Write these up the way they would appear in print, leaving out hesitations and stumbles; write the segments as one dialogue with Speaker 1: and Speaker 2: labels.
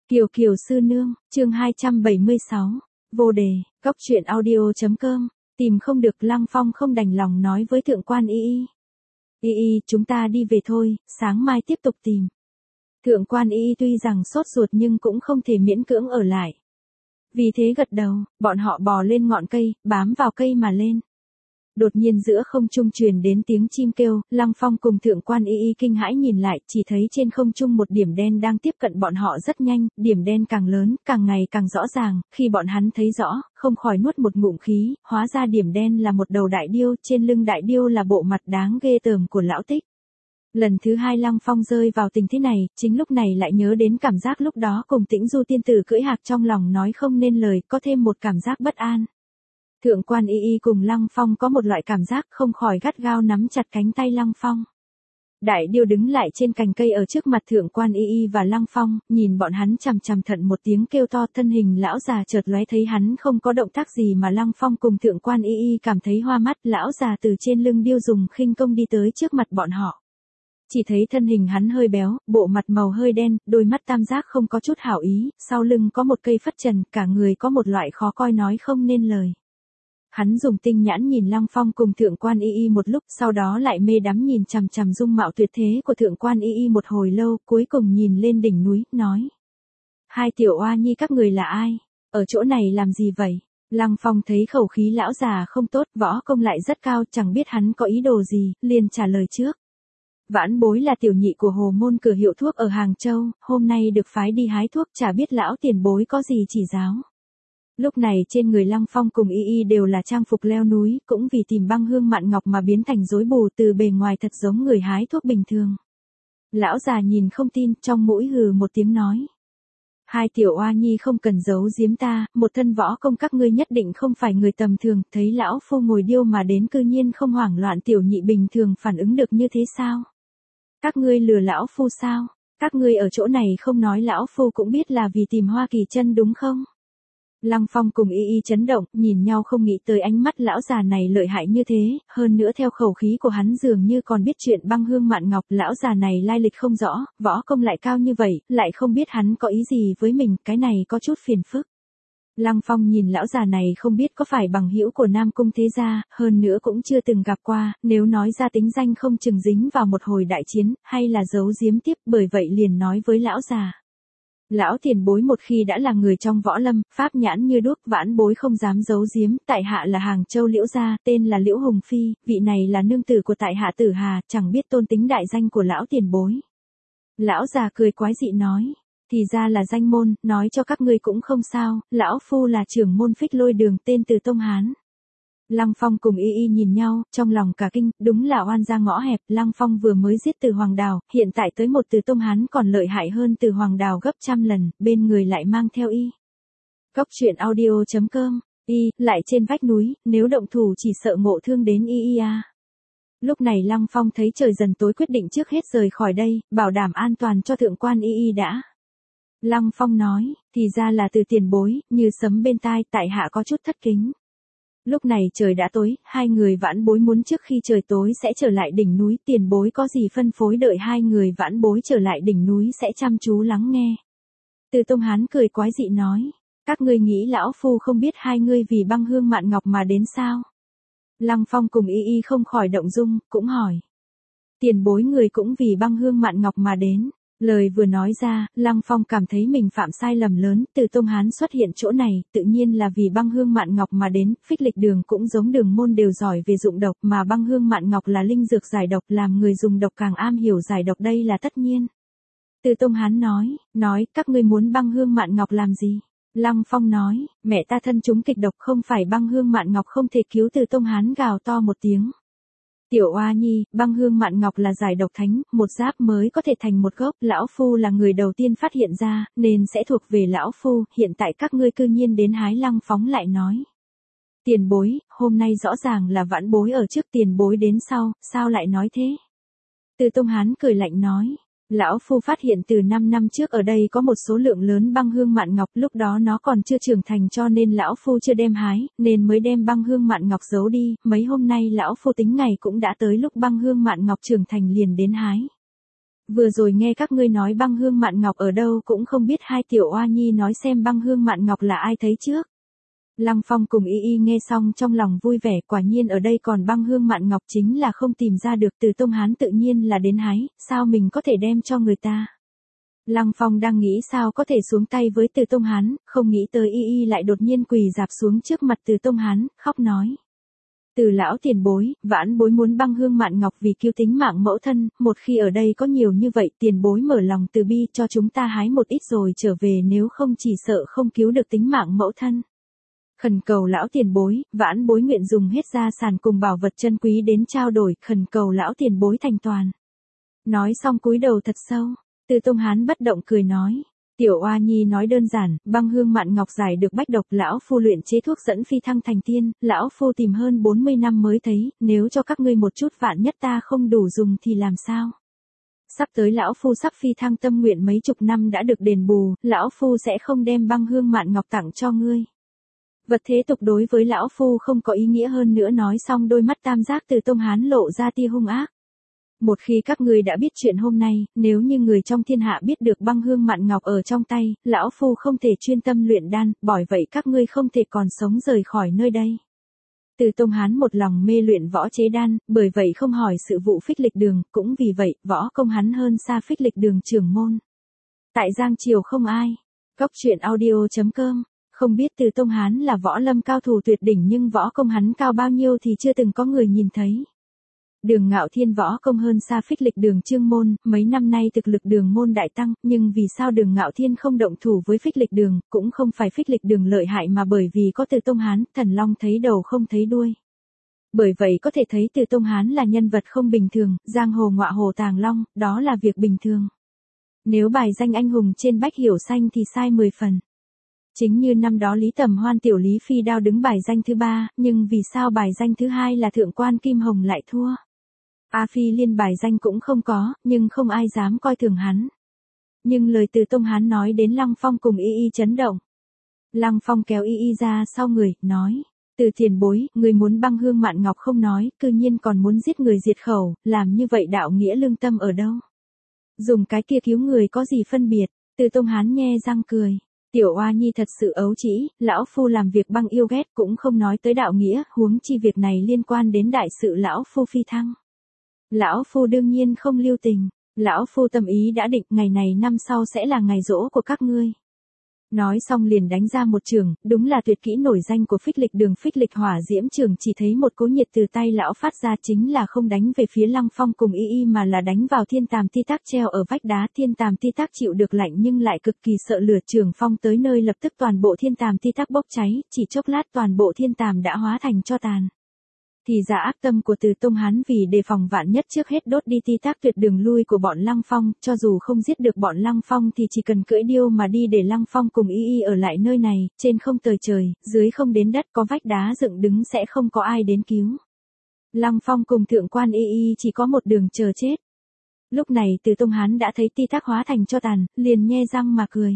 Speaker 1: Kiều Kiều sư nương, chương 276, vô đề, góc truyện audio.com, tìm không được Lăng Phong không đành lòng nói với thượng quan y. Y, chúng ta đi về thôi, sáng mai tiếp tục tìm. Thượng quan y tuy rằng sốt ruột nhưng cũng không thể miễn cưỡng ở lại. Vì thế gật đầu, bọn họ bò lên ngọn cây, bám vào cây mà lên. Đột nhiên giữa không trung truyền đến tiếng chim kêu, Lăng Phong cùng thượng quan y kinh hãi nhìn lại, chỉ thấy trên không trung một điểm đen đang tiếp cận bọn họ rất nhanh, điểm đen càng lớn, càng ngày càng rõ ràng, khi bọn hắn thấy rõ, không khỏi nuốt một ngụm khí, hóa ra điểm đen là một đầu đại điêu, trên lưng đại điêu là bộ mặt đáng ghê tởm của lão Tích. Lần thứ hai Lăng Phong rơi vào tình thế này, chính lúc này lại nhớ đến cảm giác lúc đó cùng Tĩnh Du tiên tử cưỡi hạc trong lòng nói không nên lời, có thêm một cảm giác bất an. Thượng quan y cùng Lăng Phong có một loại cảm giác không khỏi gắt gao nắm chặt cánh tay Lăng Phong. Đại điêu đứng lại trên cành cây ở trước mặt thượng quan y và Lăng Phong, nhìn bọn hắn chằm chằm thận một tiếng kêu to, thân hình lão già chợt lóe, thấy hắn không có động tác gì mà Lăng Phong cùng thượng quan y cảm thấy hoa mắt, lão già từ trên lưng điêu dùng khinh công đi tới trước mặt bọn họ. Chỉ thấy thân hình hắn hơi béo, bộ mặt màu hơi đen, đôi mắt tam giác không có chút hảo ý, sau lưng có một cây phất trần, cả người có một loại khó coi nói không nên lời. Hắn dùng tinh nhãn nhìn Lăng Phong cùng thượng quan y một lúc, sau đó lại mê đắm nhìn chằm chằm dung mạo tuyệt thế của thượng quan y một hồi lâu, cuối cùng nhìn lên đỉnh núi, nói. Hai tiểu oa nhi các người là ai? Ở chỗ này làm gì vậy? Lăng Phong thấy khẩu khí lão già không tốt, võ công lại rất cao, chẳng biết hắn có ý đồ gì, liền trả lời trước. Vãn bối là tiểu nhị của Hồ Môn cửa hiệu thuốc ở Hàng Châu, hôm nay được phái đi hái thuốc, chả biết lão tiền bối có gì chỉ giáo. Lúc này trên người Lăng Phong cùng y đều là trang phục leo núi, cũng vì tìm băng hương mạn ngọc mà biến thành rối bù, từ bề ngoài thật giống người hái thuốc bình thường. Lão già nhìn không tin, trong mũi hừ một tiếng nói. Hai tiểu oa nhi không cần giấu giếm ta, một thân võ công các ngươi nhất định không phải người tầm thường, thấy lão phu ngồi điêu mà đến cư nhiên không hoảng loạn, tiểu nhị bình thường phản ứng được như thế sao? Các ngươi lừa lão phu sao? Các ngươi ở chỗ này không nói lão phu cũng biết là vì tìm Hoa Kỳ Chân đúng không? Lăng Phong cùng y chấn động, nhìn nhau không nghĩ tới ánh mắt lão già này lợi hại như thế, hơn nữa theo khẩu khí của hắn dường như còn biết chuyện băng hương mạn ngọc, lão già này lai lịch không rõ, võ công lại cao như vậy, lại không biết hắn có ý gì với mình, cái này có chút phiền phức. Lăng Phong nhìn lão già này không biết có phải bằng hữu của Nam Cung thế gia, hơn nữa cũng chưa từng gặp qua, nếu nói ra tính danh không chừng dính vào một hồi đại chiến, hay là giấu giếm tiếp, bởi vậy liền nói với lão già. Lão tiền bối một khi đã là người trong võ lâm, pháp nhãn như đuốc, vãn bối không dám giấu giếm, tại hạ là Hàng Châu Liễu gia, tên là Liễu Hồng Phi, vị này là nương tử của tại hạ Tử Hà, chẳng biết tôn tính đại danh của lão tiền bối. Lão già cười quái dị nói, thì ra là danh môn, nói cho các ngươi cũng không sao, lão phu là trưởng môn Phích Lôi Đường, tên Từ Tông Hán. Lăng Phong cùng y nhìn nhau, trong lòng cả kinh, đúng là oan gia ngõ hẹp, Lăng Phong vừa mới giết Từ Hoàng Đào, hiện tại tới một Từ Tông Hán còn lợi hại hơn Từ Hoàng Đào gấp trăm lần, bên người lại mang theo y. Góc truyện audio.com, y, lại trên vách núi, nếu động thủ chỉ sợ ngộ thương đến y à. Lúc này Lăng Phong thấy trời dần tối quyết định trước hết rời khỏi đây, bảo đảm an toàn cho thượng quan y đã. Lăng Phong nói, thì ra là Từ tiền bối, như sấm bên tai, tại hạ có chút thất kính. Lúc này trời đã tối, hai người vãn bối muốn trước khi trời tối sẽ trở lại đỉnh núi, tiền bối có gì phân phối, đợi hai người vãn bối trở lại đỉnh núi sẽ chăm chú lắng nghe. Từ Tông Hán cười quái dị nói, các ngươi nghĩ lão phu không biết hai ngươi vì băng hương mạn ngọc mà đến sao? Lăng Phong cùng y không khỏi động dung, cũng hỏi. Tiền bối người cũng vì băng hương mạn ngọc mà đến. Lời vừa nói ra, Lăng Phong cảm thấy mình phạm sai lầm lớn, Từ Tông Hán xuất hiện chỗ này, tự nhiên là vì băng hương mạn ngọc mà đến, Phích Lịch Đường cũng giống Đường Môn đều giỏi về dụng độc, mà băng hương mạn ngọc là linh dược giải độc, làm người dùng độc càng am hiểu giải độc, đây là tất nhiên. Từ Tông Hán nói, các ngươi muốn băng hương mạn ngọc làm gì? Lăng Phong nói, mẹ ta thân chúng kịch độc, không phải băng hương mạn ngọc không thể cứu. Từ Tông Hán gào to một tiếng. Tiểu oa nhi, băng hương mạn ngọc là giải độc thánh, một giáp mới có thể thành một gốc, lão phu là người đầu tiên phát hiện ra, nên sẽ thuộc về lão phu, hiện tại các ngươi cư nhiên đến hái. Lăng Phóng lại nói. Tiền bối, hôm nay rõ ràng là vãn bối ở trước, tiền bối đến sau, sao lại nói thế? Từ Tông Hán cười lạnh nói. Lão phu phát hiện từ 5 năm trước ở đây có một số lượng lớn băng hương mạn ngọc, lúc đó nó còn chưa trưởng thành cho nên lão phu chưa đem hái, nên mới đem băng hương mạn ngọc giấu đi, mấy hôm nay lão phu tính ngày cũng đã tới lúc băng hương mạn ngọc trưởng thành liền đến hái. Vừa rồi nghe các ngươi nói Băng Hương Mạn Ngọc ở đâu cũng không biết, hai tiểu oa nhi nói xem Băng Hương Mạn Ngọc là ai thấy trước. Lăng Phong cùng Y Y nghe xong trong lòng vui vẻ, quả nhiên ở đây còn Băng Hương Mạn Ngọc chính là không tìm ra được, Từ Tông Hán tự nhiên là đến hái, sao mình có thể đem cho người ta. Lăng Phong đang nghĩ sao có thể xuống tay với Từ Tông Hán, không nghĩ tới Y Y lại đột nhiên quỳ rạp xuống trước mặt Từ Tông Hán, khóc nói. Từ lão tiền bối, vãn bối muốn Băng Hương Mạn Ngọc vì cứu tính mạng mẫu thân, một khi ở đây có nhiều như vậy tiền bối mở lòng từ bi cho chúng ta hái một ít rồi trở về, nếu không chỉ sợ không cứu được tính mạng mẫu thân. Khẩn cầu lão tiền bối, vãn bối nguyện dùng hết gia sản cùng bảo vật chân quý đến trao đổi, khẩn cầu lão tiền bối thành toàn. Nói xong cúi đầu thật sâu, Từ Tông Hán bất động cười nói. Tiểu oa nhi nói đơn giản, Băng Hương Mạn Ngọc giải được bách độc, lão phu luyện chế thuốc dẫn phi thăng thành tiên, lão phu tìm hơn 40 năm mới thấy, nếu cho các ngươi một chút vạn nhất ta không đủ dùng thì làm sao? Sắp tới lão phu sắp phi thăng, tâm nguyện mấy chục năm đã được đền bù, lão phu sẽ không đem Băng Hương Mạn Ngọc tặng cho ngươi. Vật thế tục đối với lão phu không có ý nghĩa, hơn nữa nói xong đôi mắt tam giác Từ Tông Hán lộ ra tia hung ác. Một khi các ngươi đã biết chuyện hôm nay, nếu như người trong thiên hạ biết được Băng Hương Mạn Ngọc ở trong tay, lão phu không thể chuyên tâm luyện đan, bởi vậy các ngươi không thể còn sống rời khỏi nơi đây. Từ Tông Hán một lòng mê luyện võ chế đan, bởi vậy không hỏi sự vụ Phích Lịch Đường, cũng vì vậy, võ công hắn hơn xa Phích Lịch Đường trưởng môn. Tại Giang Triều không ai. Cốc truyện audio.com. Không biết Từ Tông Hán là võ lâm cao thủ tuyệt đỉnh, nhưng võ công hắn cao bao nhiêu thì chưa từng có người nhìn thấy. Đường Ngạo Thiên võ công hơn xa Phích Lịch Đường Trương môn, mấy năm nay thực lực Đường môn đại tăng, nhưng vì sao Đường Ngạo Thiên không động thủ với Phích Lịch Đường, cũng không phải Phích Lịch Đường lợi hại mà bởi vì có Từ Tông Hán, thần long thấy đầu không thấy đuôi. Bởi vậy có thể thấy Từ Tông Hán là nhân vật không bình thường, giang hồ ngọa hồ tàng long, đó là việc bình thường. Nếu bài danh anh hùng trên Bách Hiểu Xanh thì sai 10 phần. Chính như năm đó Lý Tầm Hoan tiểu Lý Phi Đao đứng bài danh thứ 3, nhưng vì sao bài danh thứ 2 là Thượng quan Kim Hồng lại thua? A Phi Liên bài danh cũng không có, nhưng không ai dám coi thường hắn. Nhưng lời Từ Tông Hán nói đến Lăng Phong cùng Y Y chấn động. Lăng Phong kéo Y Y ra sau người, nói. Từ tiền bối, người muốn Băng Hương Mạn Ngọc không nói, cư nhiên còn muốn giết người diệt khẩu, làm như vậy đạo nghĩa lương tâm ở đâu? Dùng cái kia cứu người có gì phân biệt? Từ Tông Hán nhe răng cười. Tiểu oa nhi thật sự ấu trĩ, lão phu làm việc băng yêu ghét cũng không nói tới đạo nghĩa, huống chi việc này liên quan đến đại sự lão phu phi thăng. Lão phu đương nhiên không lưu tình, lão phu tâm ý đã định, ngày này năm sau sẽ là ngày giỗ của các ngươi. Nói xong liền đánh ra một trường, đúng là tuyệt kỹ nổi danh của Phích Lịch Đường Phích Lịch Hỏa Diễm Trường, chỉ thấy một cỗ nhiệt từ tay lão phát ra, chính là không đánh về phía Lăng Phong cùng Y Y mà là đánh vào thiên tàm ti tác treo ở vách đá. Thiên tàm ti tác chịu được lạnh nhưng lại cực kỳ sợ lửa, trường phong tới nơi lập tức toàn bộ thiên tàm ti tác bốc cháy, chỉ chốc lát toàn bộ thiên tàm đã hóa thành tro tàn. Thì ra ác tâm của Từ Tông Hán vì đề phòng vạn nhất trước hết đốt đi ti tác tuyệt đường lui của bọn Lăng Phong, cho dù không giết được bọn Lăng Phong thì chỉ cần cưỡi điêu mà đi để Lăng Phong cùng Y Y ở lại nơi này, trên không tời trời, dưới không đến đất, có vách đá dựng đứng sẽ không có ai đến cứu. Lăng Phong cùng Thượng quan Y Y chỉ có một đường chờ chết. Lúc này Từ Tông Hán đã thấy ti tác hóa thành tro tàn, liền nhe răng mà cười.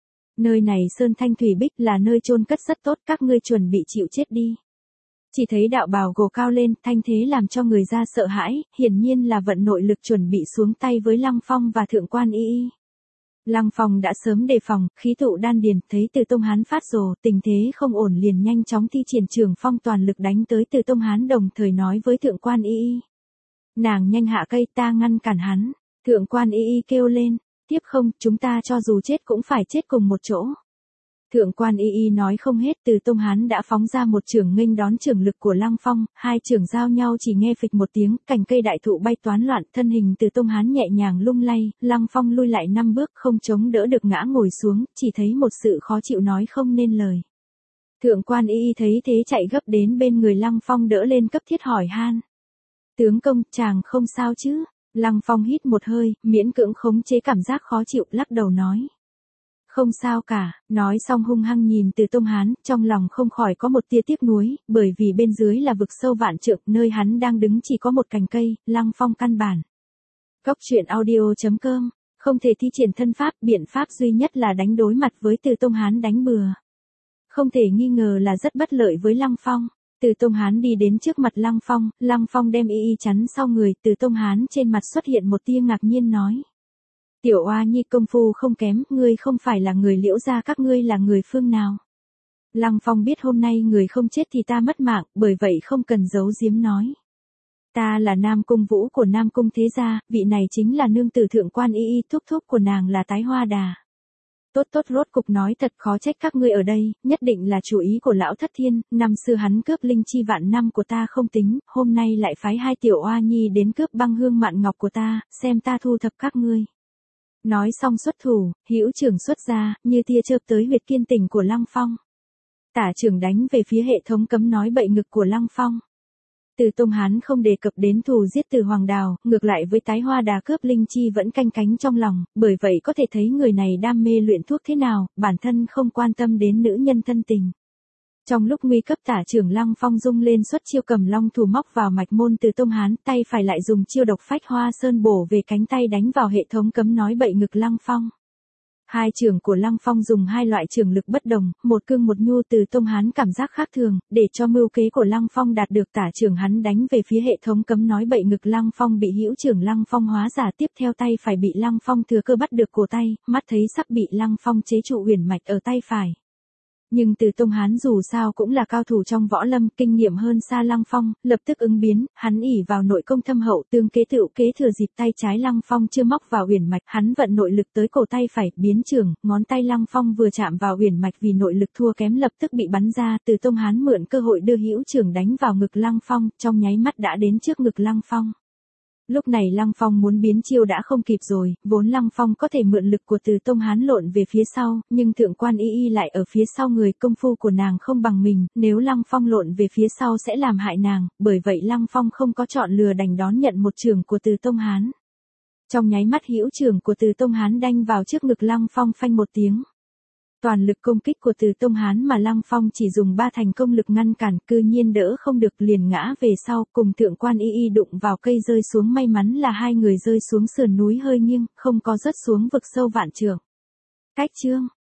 Speaker 1: Nơi này sơn thanh thủy bích là nơi chôn cất rất tốt, các ngươi chuẩn bị chịu chết đi. Chỉ thấy đạo bào gồ cao lên, thanh thế làm cho người ra sợ hãi, hiển nhiên là vận nội lực chuẩn bị xuống tay với Lăng Phong và Thượng quan Y Y. Lăng Phong đã sớm đề phòng, khí tụ đan điền, thấy Từ Tông Hán phát rồ, tình thế không ổn liền nhanh chóng thi triển trường phong toàn lực đánh tới Từ Tông Hán, đồng thời nói với Thượng quan Y Y. Nàng nhanh hạ cây, ta ngăn cản hắn. Thượng quan Y Y kêu lên, tiếp không, chúng ta cho dù chết cũng phải chết cùng một chỗ. Thượng quan Y Y nói không hết, Từ Tông Hán đã phóng ra một chưởng nghênh đón chưởng lực của Lăng Phong, hai chưởng giao nhau chỉ nghe phịch một tiếng, cành cây đại thụ bay toán loạn, thân hình Từ Tông Hán nhẹ nhàng lung lay, Lăng Phong lui lại 5 bước không chống đỡ được ngã ngồi xuống, chỉ thấy một sự khó chịu nói không nên lời. Thượng quan Y Y thấy thế chạy gấp đến bên người Lăng Phong đỡ lên cấp thiết hỏi han. Tướng công, chàng không sao chứ? Lăng Phong hít một hơi, miễn cưỡng khống chế cảm giác khó chịu, lắc đầu nói. Không sao cả, nói xong hung hăng nhìn Từ Tông Hán, trong lòng không khỏi có một tia tiếc nuối, bởi vì bên dưới là vực sâu vạn trượng, nơi hắn đang đứng chỉ có một cành cây, Lăng Phong căn bản. Cốc truyện audio.com, không thể thi triển thân pháp, biện pháp duy nhất là đánh đối mặt với Từ Tông Hán đánh bừa. Không thể nghi ngờ là rất bất lợi với Lăng Phong. Từ Tông Hán đi đến trước mặt Lăng Phong đem Y Y chắn sau người, Từ Tông Hán trên mặt xuất hiện một tia ngạc nhiên nói. Tiểu oa nhi công phu không kém, ngươi không phải là người Liễu gia, các ngươi là người phương nào? Lăng Phong biết hôm nay người không chết thì ta mất mạng, bởi vậy không cần giấu giếm nói. Ta là Nam Cung Vũ của Nam Cung thế gia, vị này chính là nương tử thượng quan y y, thúc thúc của nàng là Tái Hoa Đà. Tốt tốt, rốt cục nói thật khó trách các ngươi ở đây, nhất định là chủ ý của lão Thất Thiên, năm xưa hắn cướp linh chi vạn năm của ta không tính, hôm nay lại phái hai tiểu oa nhi đến cướp băng hương mạn ngọc của ta, xem ta thu thập các ngươi. Nói xong xuất thủ, hữu trưởng xuất ra, như tia chớp tới huyệt kiên tình của Lăng Phong. Tả trưởng đánh về phía hệ thống cấm nói bậy ngực của Lăng Phong. Từ Tông Hán không đề cập đến thù giết Từ Hoàng Đào, ngược lại với Tái Hoa Đà cướp linh chi vẫn canh cánh trong lòng, bởi vậy có thể thấy người này đam mê luyện thuốc thế nào, bản thân không quan tâm đến nữ nhân thân tình. Trong lúc nguy cấp tả trưởng Lăng Phong dung lên xuất chiêu cầm long thủ móc vào mạch môn Từ Tông Hán, tay phải lại dùng chiêu độc phách hoa sơn bổ về cánh tay đánh vào hệ thống cấm nói bậy ngực Lăng Phong. Hai trưởng của Lăng Phong dùng hai loại trưởng lực bất đồng, một cương một nhu. Từ Tông Hán cảm giác khác thường, để cho mưu kế của Lăng Phong đạt được, tả trưởng hắn đánh về phía hệ thống cấm nói bậy ngực Lăng Phong bị hữu trưởng Lăng Phong hóa giả, tiếp theo tay phải bị Lăng Phong thừa cơ bắt được cổ tay, mắt thấy sắp bị Lăng Phong chế trụ huyền mạch ở tay phải. Nhưng Từ Tông Hán dù sao cũng là cao thủ trong võ lâm, kinh nghiệm hơn xa Lăng Phong, lập tức ứng biến, hắn ỷ vào nội công thâm hậu, tương kế tựu kế, thừa dịp tay trái Lăng Phong chưa móc vào huyền mạch, hắn vận nội lực tới cổ tay phải, biến trưởng, ngón tay Lăng Phong vừa chạm vào huyền mạch vì nội lực thua kém lập tức bị bắn ra. Từ Tông Hán mượn cơ hội đưa hữu trưởng đánh vào ngực Lăng Phong, trong nháy mắt đã đến trước ngực Lăng Phong. Lúc này Lăng Phong muốn biến chiêu đã không kịp rồi, vốn Lăng Phong có thể mượn lực của Từ Tông Hán lộn về phía sau, nhưng thượng quan y y lại ở phía sau người, công phu của nàng không bằng mình, nếu Lăng Phong lộn về phía sau sẽ làm hại nàng, bởi vậy Lăng Phong không có chọn lừa đành đón nhận một trường của Từ Tông Hán. Trong nháy mắt hữu trường của Từ Tông Hán đanh vào trước ngực Lăng Phong, phanh một tiếng. Toàn lực công kích của Từ Tông Hán mà Lăng Phong chỉ dùng 3 thành công lực ngăn cản, cư nhiên đỡ không được, liền ngã về sau, cùng thượng quan y y đụng vào cây rơi xuống, may mắn là hai người rơi xuống sườn núi hơi nghiêng, không có rớt xuống vực sâu vạn trượng. Cách chương